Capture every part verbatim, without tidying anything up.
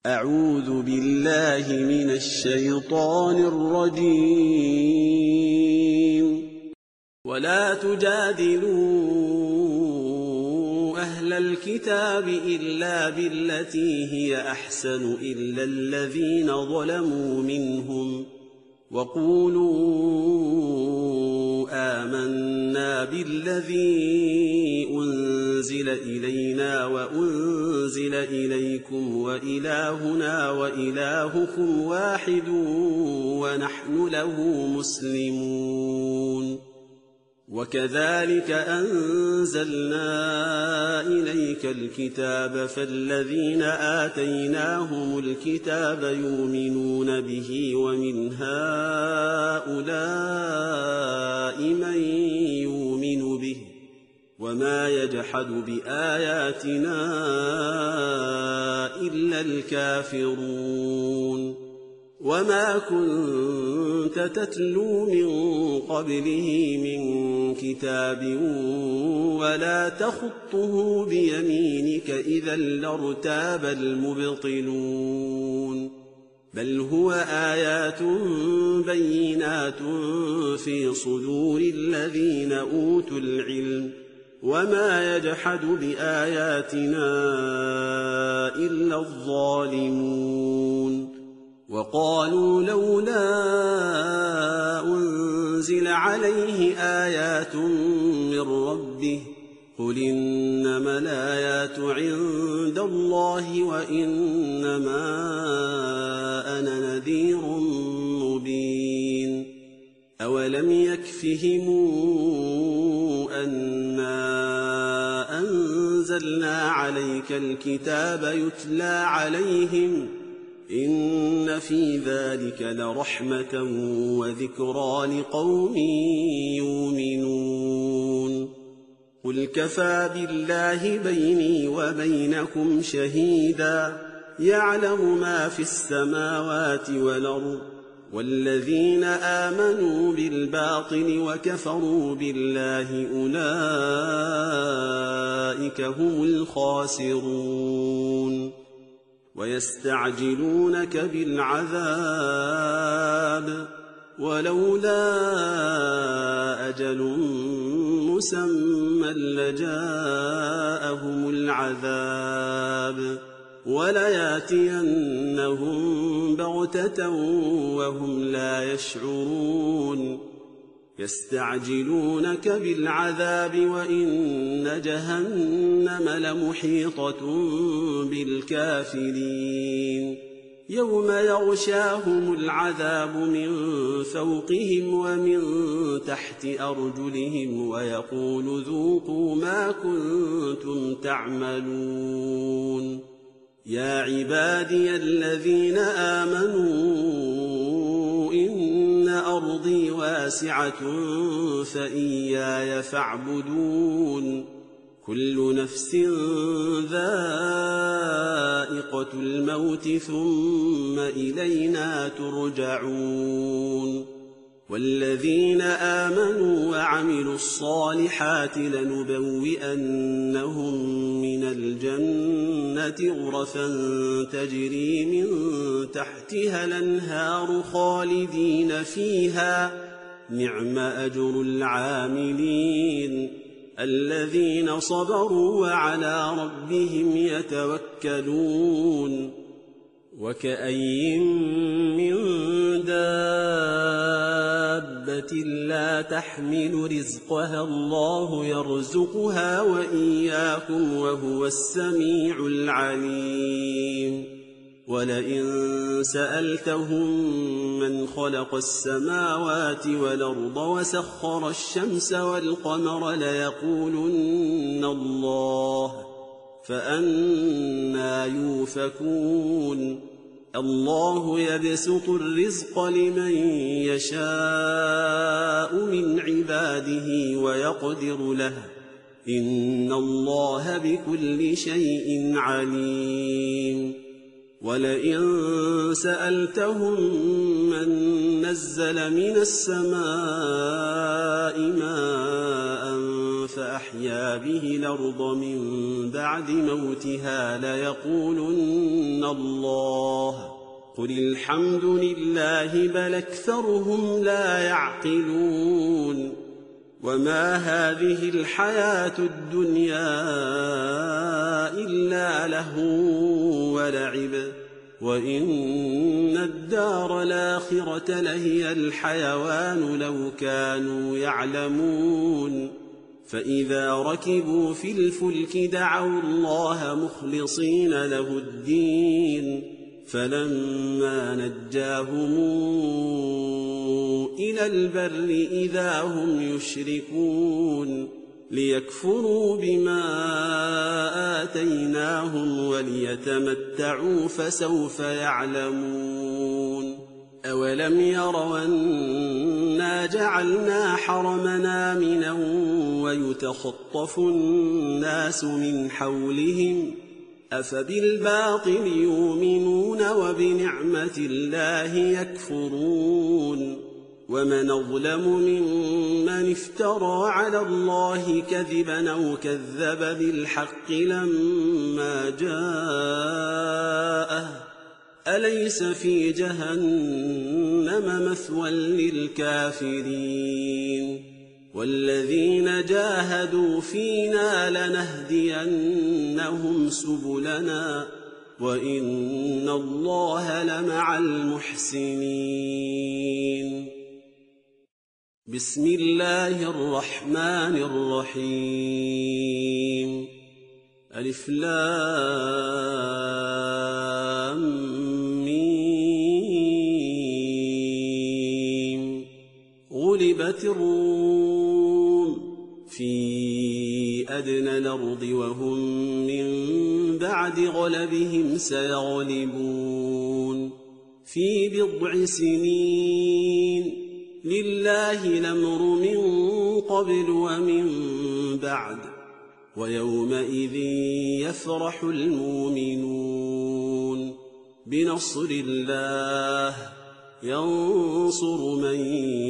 أعوذ بالله من الشيطان الرجيم. ولا تجادلوا أهل الكتاب إلا بالتي هي أحسن إلا الذين ظلموا منهم وقولوا آمنا بالذي أنزل إلينا وأنزل إليكم وإلهنا وإلهكم واحد ونحن له مسلمون. وكذلك أنزلنا إليك الكتاب فالذين آتيناهم الكتاب يؤمنون به ومن هؤلاء من يؤمن به وما يجحد بآياتنا إلا الكافرون. وما كنت تتلو من قبله من كتاب ولا تخطه بيمينك إذا لارتاب المبطلون. بل هو آيات بينات في صدور الذين أوتوا العلم وما يجحد بآياتنا إلا الظالمون. وقالوا لولا أنزل عليه آيات من ربه قل إنما الآيات عند الله وإنما أنا نذير مبين. أولم يكفهم أنا أنزلنا عليك الكتاب يتلى عليهم إن في ذلك لرحمة وذكرى لقوم يؤمنون. قل كفى بالله بيني وبينكم شهيدا يعلم ما في السماوات والأرض والذين آمنوا بالباطل وكفروا بالله أولئك هم الخاسرون. ويستعجلونك بالعذاب ولولا أجل مسمى لجاءهم العذاب ولياتينهم بغتة وهم لا يشعرون. يستعجلونك بالعذاب وإن جهنم لمحيطة بالكافرين. يوم يغشاهم العذاب من فوقهم ومن تحت أرجلهم ويقول ذوقوا ما كنتم تعملون. يا عبادي الذين آمنوا إن أرضي واسعة فإياي فاعبدون. كل نفس ذائقة الموت ثم إلينا ترجعون. والذين آمنوا وعملوا الصالحات لنبوئنهم من الجنة غرفا تجري من تحتها الأنهار خالدين فيها نعم أجر العاملين الذين صبروا وعلى ربهم يتوكلون. وكأين من دابة لا تحمل رزقها الله يرزقها وإياكم وهو السميع العليم. ولئن سألتهم من خلق السماوات والأرض وسخر الشمس والقمر ليقولن الله فأنى يؤفكون. الله يبسط الرزق لمن يشاء من عباده ويقدر له إن الله بكل شيء عليم. ولئن سألتهم من نزل من السماء ماء فأحيا به الأرض من بعد موتها ليقولن الله. قل الحمد لله بل أكثرهم لا يعقلون. وما هذه الحياة الدنيا إلا لهو ولعب وإن الدار الآخرة لهي الحيوان لو كانوا يعلمون. فإذا ركبوا في الفلك دعوا الله مخلصين له الدين فلما نجاهم إلى البر إذا هم يشركون ليكفروا بما آتيناهم وليتمتعوا فسوف يعلمون. أولم يروا أنا جعلنا حرمنا آمنا ويتخطف الناس من حولهم أفبالباطل يؤمنون وبنعمة الله يكفرون. ومن أظلم ممن افترى على الله كذبا أو كذب بالحق لما جاءه أليس في جهنم مثوى للكافرين. والذين جاهدوا فينا لنهدينهم سبلنا وإن الله لمع المحسنين. بسم الله الرحمن الرحيم. ألف لام ميم. غلبت الروم في أدنى الأرض وهم من بعد غلبهم سيغلبون في بضع سنين لله الأمر من قبل ومن بعد ويومئذ يفرح المؤمنون بنصر الله ينصر من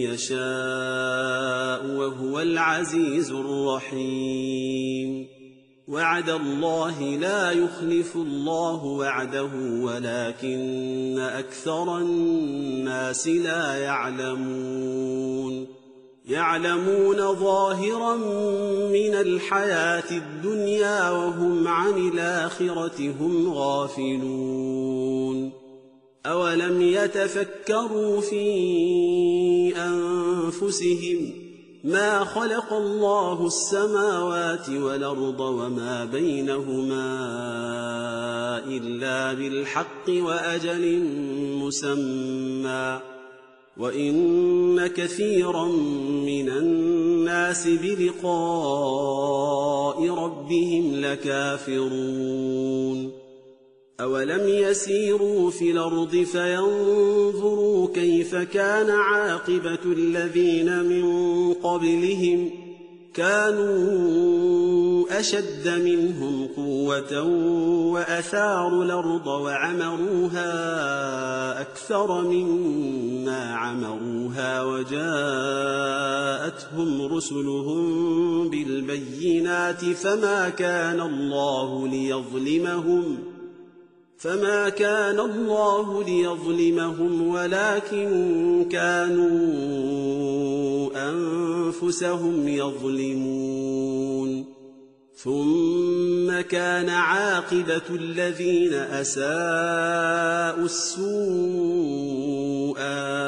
يشاء وهو العزيز الرحيم. وعد الله لا يخلف الله وعده ولكن أكثر الناس لا يعلمون. يعلمون ظاهرا من الحياة الدنيا وهم عن الآخرة هم غافلون. أولم يتفكروا في أنفسهم ما خلق الله السماوات والأرض وما بينهما إلا بالحق وأجل مسمى وإن كثيرا من الناس بلقاء ربهم لكافرون. أولم يسيروا في الأرض فينظروا كيف كان عاقبة الذين من قبلهم كانوا أشد منهم قوة وأثاروا الأرض وعمروها أكثر مما عمروها وجاءتهم رسلهم بالبينات فما كان الله ليظلمهم فما كان الله ليظلمهم ولكن كانوا أنفسهم يظلمون. ثم كان عاقبة الذين أساءوا السوء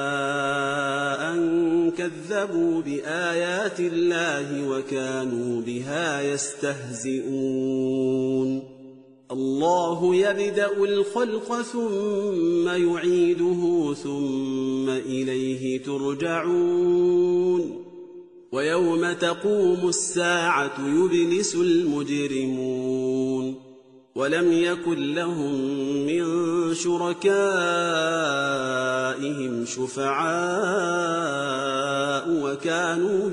أن كذبوا بآيات الله وكانوا بها يستهزئون. الله يبدأ الخلق ثم يعيده ثم إليه ترجعون. ويوم تقوم الساعة يبلس المجرمون ولم يكن لهم من شركائهم شفعاء وكانوا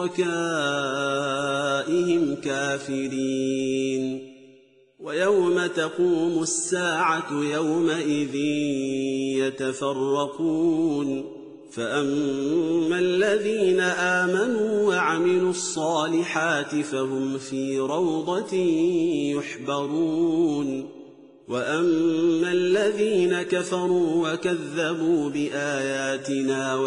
بشركائهم كافرين. ويوم تقوم الساعة يومئذ يتفرقون فأما الذين آمنوا وعملوا الصالحات فهم في روضة يحبرون وأما الذين كفروا وكذبوا بآياتنا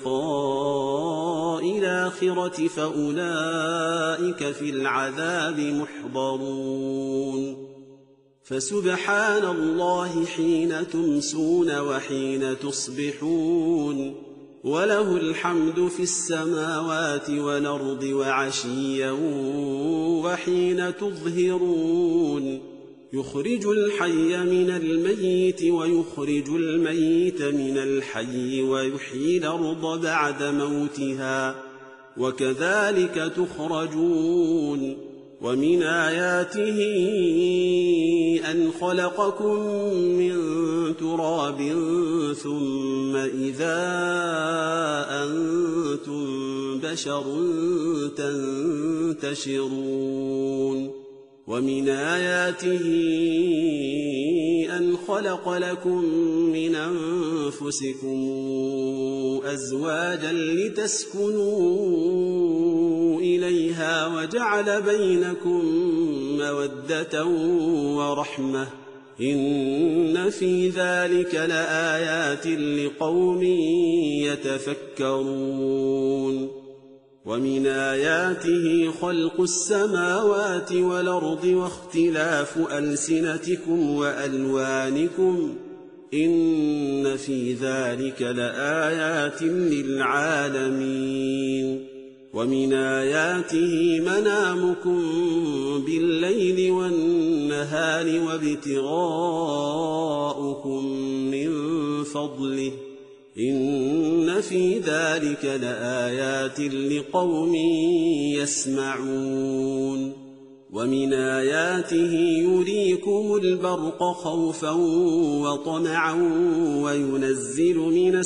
ولقاء الآخرة فأولئك في العذاب محضرون فسبحان الله حين تمسون وحين تصبحون وله الحمد في السماوات والأرض وعشيا وحين تظهرون يخرج الحي من الميت ويخرج الميت من الحي ويحيي الأرض بعد موتها وكذلك تخرجون ومن آياته أن خلقكم من تراب ثم إذا أنتم بشر تنتشرون ومن آياته أن خلق لكم من أنفسكم أزواجا لتسكنوا إليها وجعل بينكم مودة ورحمة إن في ذلك لآيات لقوم يتفكرون ومن آياته خلق السماوات والأرض واختلاف ألسنتكم وألوانكم إن في ذلك لآيات للعالمين ومن آياته منامكم بالليل والنهار وابتغاؤكم من فضله إن في ذلك لآيات لقوم يسمعون ومن آياته يريكم البرق خوفا وطمعا وينزل من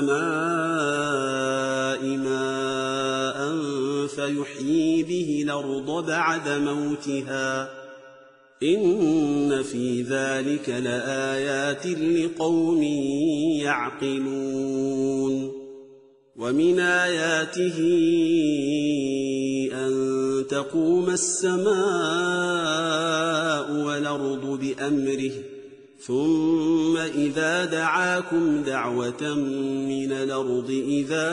السماء ماء فيحيي به الأرض بعد موتها إن في ذلك لآيات لقوم يعقلون ومن آياته أن تقوم السماء والأرض بأمره ثم إذا دعاكم دعوة من الأرض إذا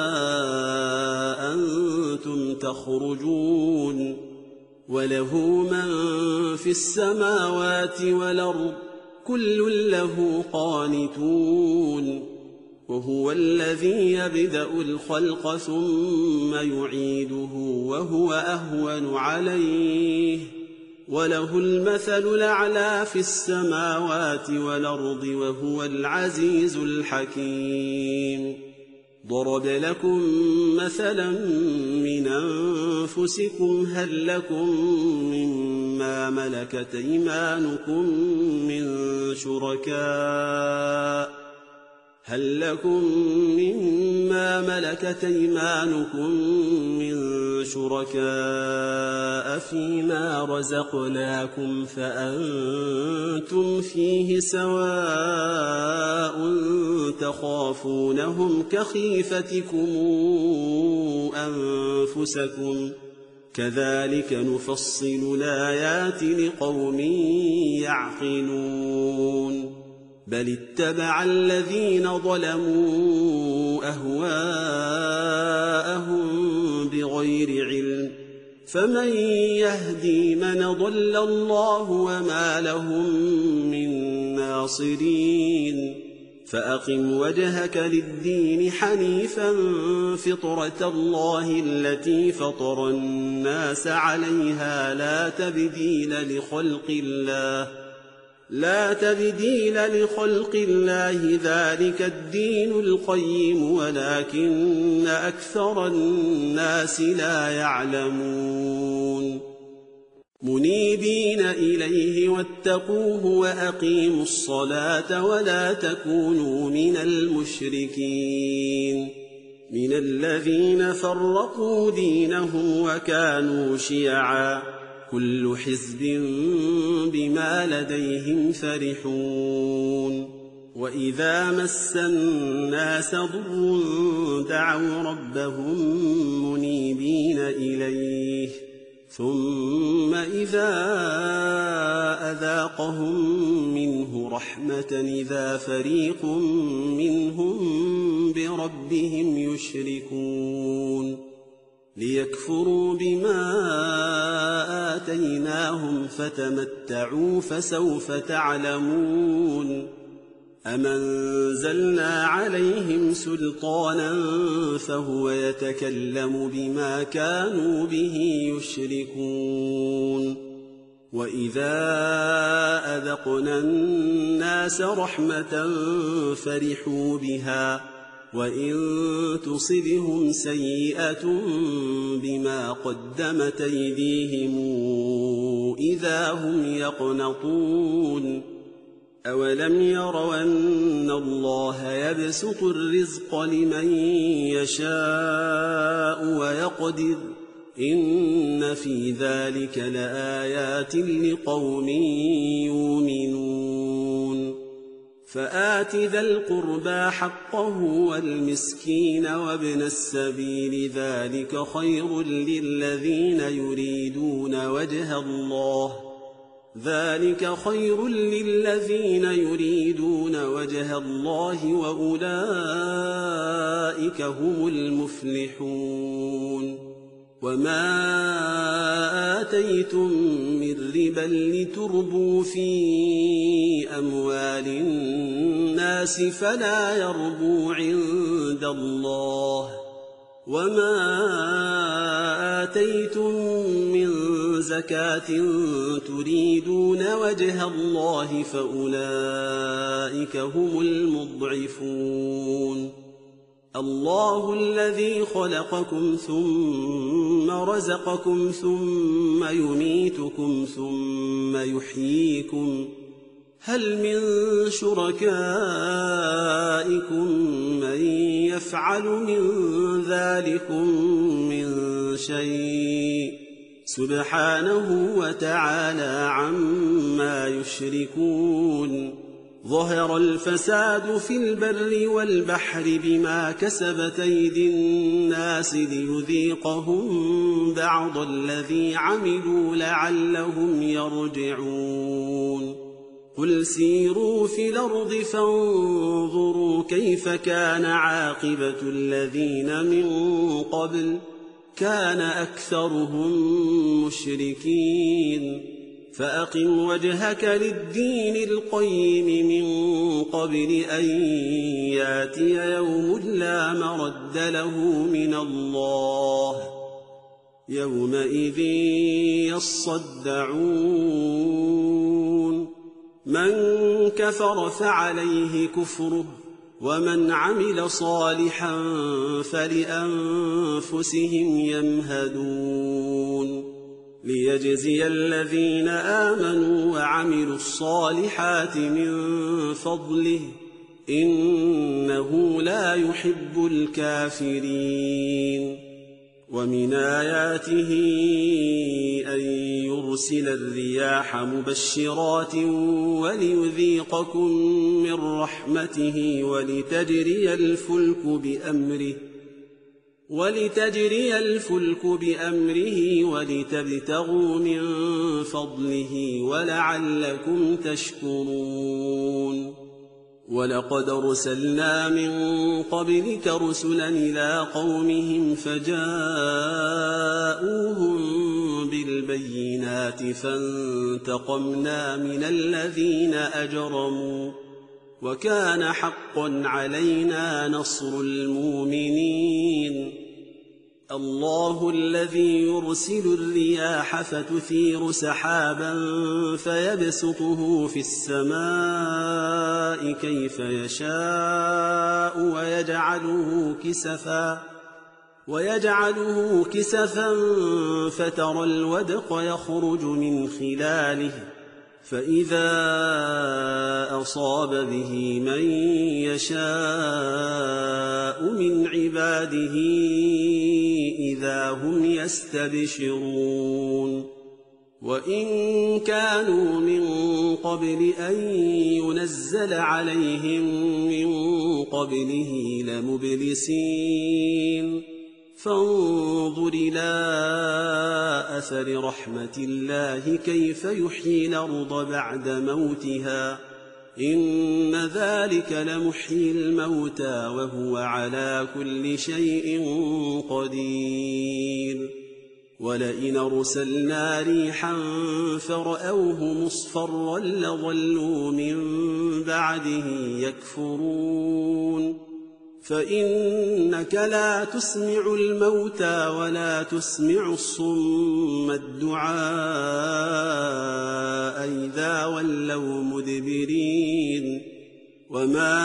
أنتم تخرجون وله من في السماوات والأرض كل له قانتون وهو الذي يبدأ الخلق ثم يعيده وهو أهون عليه وله المثل الأعلى في السماوات والأرض وهو العزيز الحكيم ضرب لكم مثلا من أنفسكم هل لكم مما ملكت أيمانكم من شركاء هل لكم مما ملكت أيمانكم من شركاء فيما رزقناكم فأنتم فيه سواء تخافونهم كخيفتكم أنفسكم كذلك نفصل الآيات لقوم يعقلون بل اتبع الذين ظلموا أهواءهم بغير علم فمن يهدي من ضل الله وما لهم من ناصرين فأقم وجهك للدين حنيفا فطرة الله التي فطر الناس عليها لا تبديل لخلق الله لا تبديل لخلق الله ذلك الدين القيم ولكن أكثر الناس لا يعلمون منيبين إليه واتقوه وأقيموا الصلاة ولا تكونوا من المشركين من الذين فرقوا دينهم وكانوا شيعا كل حزب بما لديهم فرحون وإذا مس الناس ضر دعوا ربهم منيبين إليه ثم إذا أذاقهم منه رحمة إذا فريق منهم بربهم يشركون ليكفروا بما آتيناهم فتمتعوا فسوف تعلمون أم أنزلنا عليهم سلطانا فهو يتكلم بما كانوا به يشركون وإذا أذقنا الناس رحمة فرحوا بها وإن تصبهم سيئة بما قدمت أيديهم إذا هم يقنطون أولم يروا أن الله يبسط الرزق لمن يشاء ويقدر إن في ذلك لآيات لقوم يؤمنون فآت ذا القربى حقه والمسكين وابن السبيل ذلك خير للذين يريدون وجه الله ذلك خير للذين يريدون وجه الله وأولئك هم المفلحون وما آتيتم من ربا لتربوا في أموال الناس فلا يربو عند الله وما آتيتم من زكاة تريدون وجه الله فأولئك هم المضعفون الله الذي خلقكم ثم رزقكم ثم يميتكم ثم يحييكم هل من شركائكم من يفعل من ذلكم من شيء سبحانه وتعالى عما يشركون ظهر الفساد في البر والبحر بما كسبت أيدي الناس ليذيقهم بعض الذي عملوا لعلهم يرجعون قل سيروا في الأرض فانظروا كيف كان عاقبة الذين من قبل كان أكثرهم مشركين فأقم وجهك للدين القيم من قبل أن ياتي يوم لا مرد له من الله يومئذ يصدعون من كفر فعليه كفره ومن عمل صالحا فلأنفسهم يمهدون ليجزي الذين آمنوا وعملوا الصالحات من فضله إنه لا يحب الكافرين ومن آياته أن يرسل الرياح مبشرات وليذيقكم من رحمته ولتجري الفلك بأمره ولتجري الفلك بأمره ولتبتغوا من فضله ولعلكم تشكرون ولقد أرسلنا من قبلك رسلا إلى قومهم فجاءوهم بالبينات فانتقمنا من الذين أجرموا وكان حقا علينا نصر المؤمنين الله الذي يرسل الرياح فتثير سحابا فيبسطه في السماء كيف يشاء ويجعله كسفا ويجعله كسفا فترى الودق يخرج من خلاله فإذا أصاب به من يشاء من عباده إذا هم يستبشرون وإن كانوا من قبل أن ينزل عليهم من قبله لمبلسين فانظر إلى أثر رحمة الله كيف يحيي الأرض بعد موتها إن ذلك لمحيي الموتى وهو على كل شيء قدير ولئن أرسلنا ريحا فرأوه مصفرا لظلوا من بعده يكفرون فإنك لا تسمع الموتى ولا تسمع الصم الدعاء إذا ولوا مدبرين وما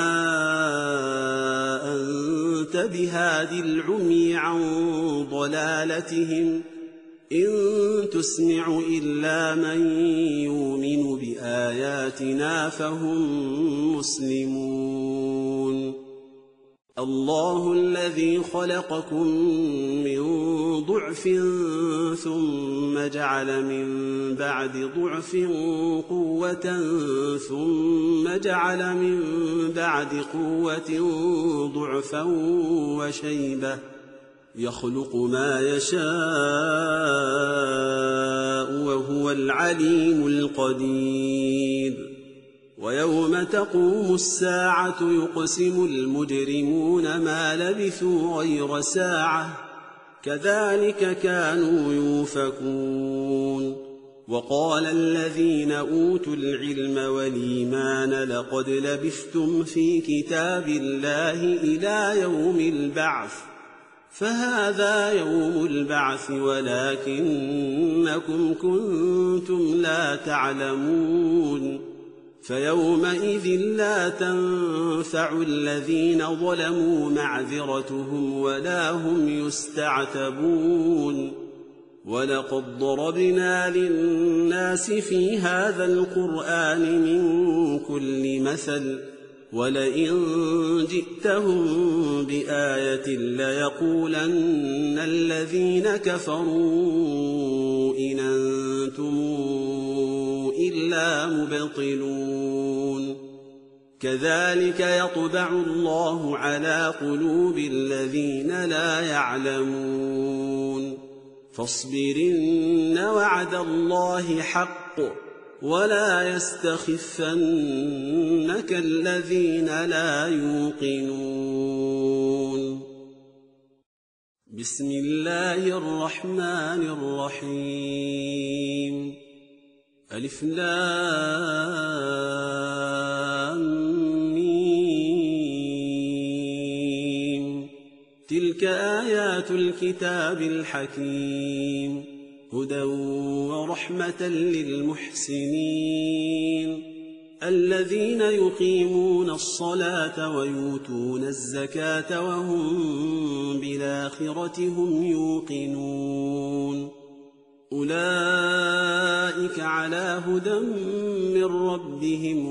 أنت بهاد العمي عن ضلالتهم إن تسمع إلا من يؤمن بآياتنا فهم مسلمون الله الذي خلقكم من ضعف ثم جعل من بعد ضعف قوة ثم جعل من بعد قوة ضعفا وشيبة يخلق ما يشاء وهو العليم القدير ويوم تقوم الساعة يقسم المجرمون ما لبثوا غير ساعة كذلك كانوا يؤفكون وقال الذين أوتوا العلم والإيمان لقد لبثتم في كتاب الله إلى يوم البعث فهذا يوم البعث ولكنكم كنتم لا تعلمون فيومئذ لا تنفع الذين ظلموا معذرتهم ولا هم يستعتبون ولقد ضربنا للناس في هذا القرآن من كل مثل ولئن جئتهم بآية ليقولن الذين كفروا إن أنتم إلا مبطلون كذلك يطبع الله على قلوب الذين لا يعلمون فاصبرن وعد الله حق ولا يستخفنك الذين لا يوقنون بسم الله الرحمن الرحيم ألف لام ميم تلك آيات الكتاب الحكيم هدى ورحمة للمحسنين الذين يقيمون الصلاة ويؤتون الزكاة وهم بالآخرة هم يوقنون أولئك على هدى من ربهم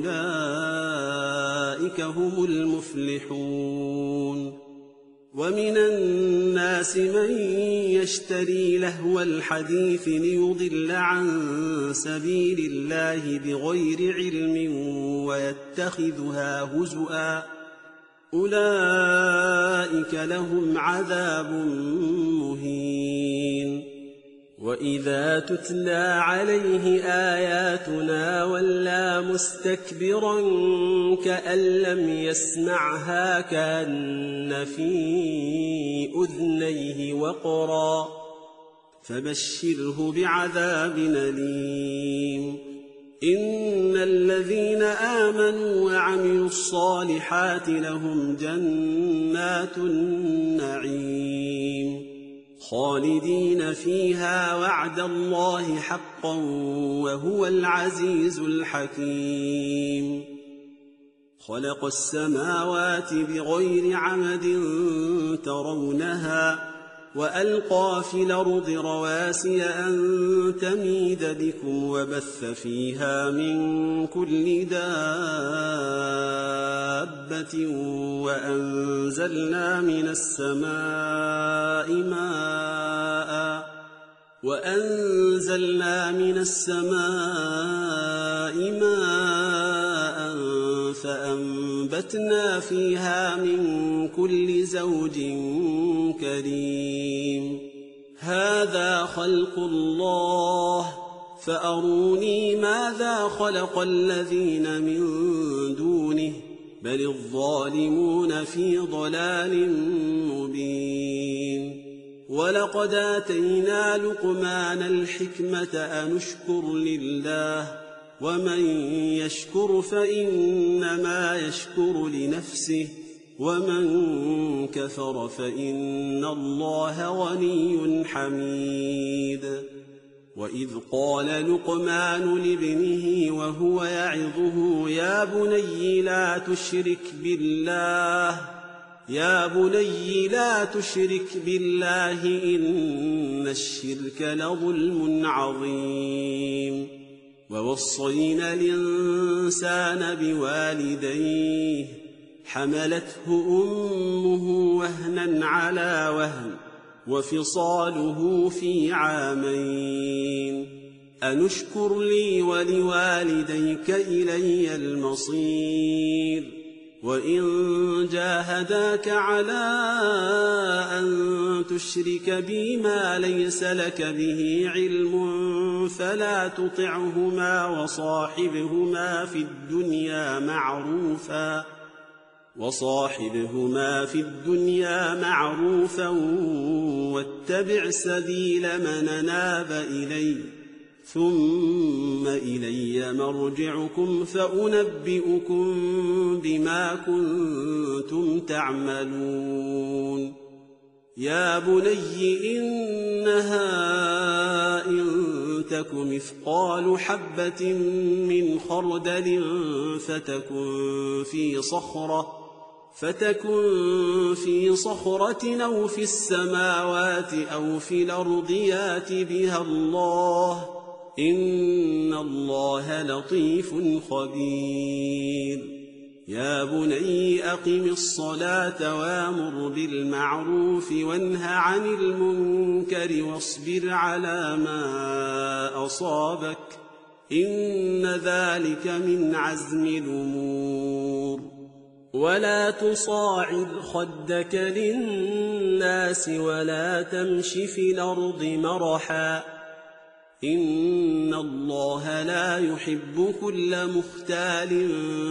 وأولئك هم المفلحون ومن الناس من يشتري لهو الحديث ليضل عن سبيل الله بغير علم ويتخذها هزؤا أولئك لهم عذاب مهين وإذا تتلى عليه آياتنا ولى مستكبرا كأن لم يسمعها كأن في أذنيه وقرا فبشره بعذاب أليم إن الذين آمنوا وعملوا الصالحات لهم جنات النعيم خالدين فيها وعد الله حقا وهو العزيز الحكيم خلق السماوات بغير عمد ترونها وألقى في الأرض رواسي أن تميد بكم وبث فيها من كل دابة وأنزلنا من السماء ماء وأنزلنا من السماء ماء فأنبتنا فيها من كل زوج كريم هذا خلق الله فأروني ماذا خلق الذين من دونه بل الظالمون في ضلال مبين ولقد آتينا لقمان الحكمة أن اشكر لله ومن يشكر فإنما يشكر لنفسه ومن كفر فإن الله غني حميد وإذ قال لقمان لابنه وهو يعظه يا بني لا تشرك بالله يا بني لا تشرك بالله إن الشرك لظلم عظيم ووصينا الإنسان بوالديه حملته أمه وهنا على وهن وفصاله في عامين أن اشكر لي ولوالديك إلي المصير وإن جاهداك على أن تشرك بي ما ليس لك به علم فلا تطعهما وصاحبهما في الدنيا معروفا وصاحبهما في الدنيا معروفا واتبع سبيل من أناب إلي ثم إلي مرجعكم فأنبئكم بما كنتم تعملون يا بني إنها إن تك مثقال حبة من خردل فتكن في صخرة فتكن في صخرة أو في السماوات أو في الأرض يات بها الله إن الله لطيف خبير يا بني أقم الصلاة وامر بالمعروف وانه عن المنكر واصبر على ما أصابك إن ذلك من عزم الأمور ولا تصاعد خدك للناس ولا تمش في الأرض مرحا إن الله لا يحب كل مختال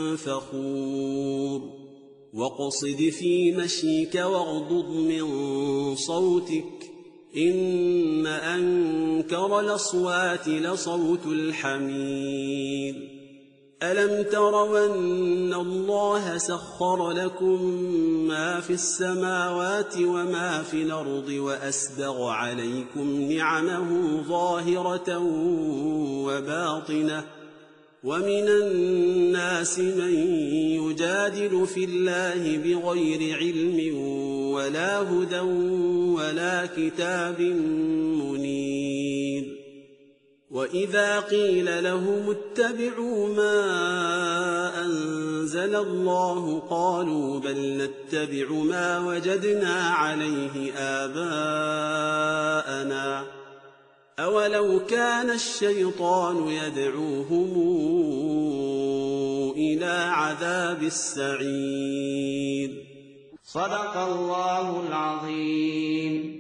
فخور واقصد في مشيك واغضض من صوتك إن أنكر الأصوات لصوت الحمير ألم تروا أن الله سخر لكم ما في السماوات وما في الأرض وأسبغ عليكم نعمه ظاهرة وباطنة ومن الناس من يجادل في الله بغير علم ولا هدى ولا كتاب منير وإذا قيل لهم اتبعوا ما أنزل الله قالوا بل نتبع ما وجدنا عليه آباءنا أولو كان الشيطان يدعوهم إلى عذاب السعير صدق الله العظيم.